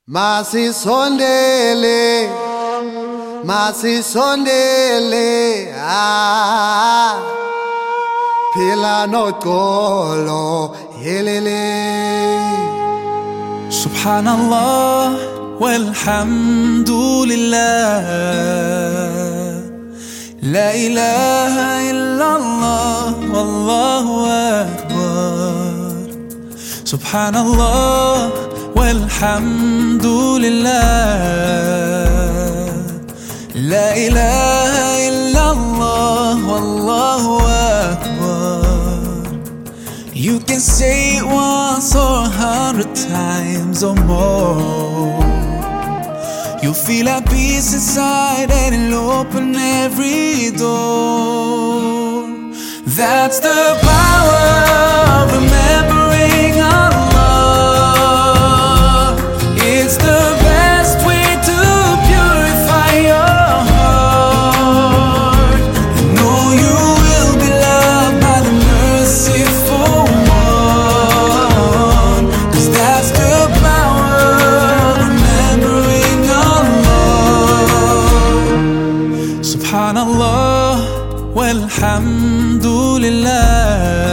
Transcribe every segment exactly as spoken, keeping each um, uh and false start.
Masisondele, masisondele, ah, phila noxolo yelele. Subhanallah walhamdulillah, la ilaha illallah wallahu akbar. Subhanallah walhamdulillah, la ilaha illallah wallahu akbar. You can say it once or a hundred times or more. You'll feel that peace inside and it'll open every door. That's the power of remembering Allah. It's the best way to purify your heart. I know you will be loved by the merciful one, 'cause that's the power of remembering Allah. Subhanallah walhamdulillah,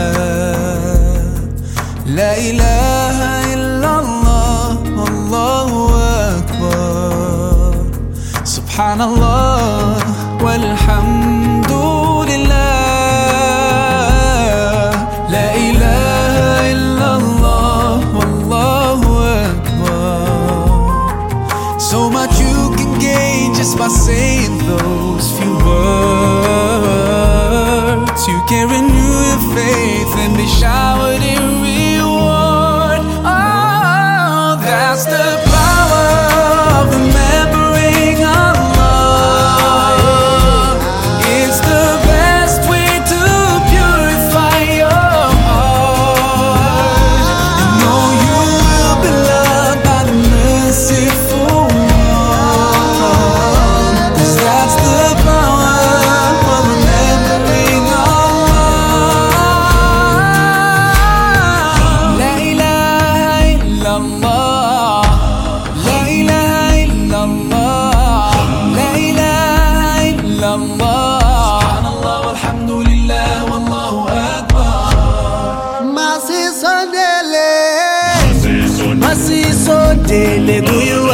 la ilaha illallah wallahu akbar. Subhanallah walhamdulillah, la ilaha illallah wallahu akbar. So much you can gain just by saying those few words. You can renew your faith and be showered in reward. Oh, that's the power of remembering Allah. It's the best way to purify your heart. And know you will be loved by the merciful one, 'cause that's the power of remembering Allah. La ilaha illallah, la ilaha illallah, la ilaha illallah. Subhanallah walhamdulillah wallahu akbar. Masisondele, masisondele kuyo.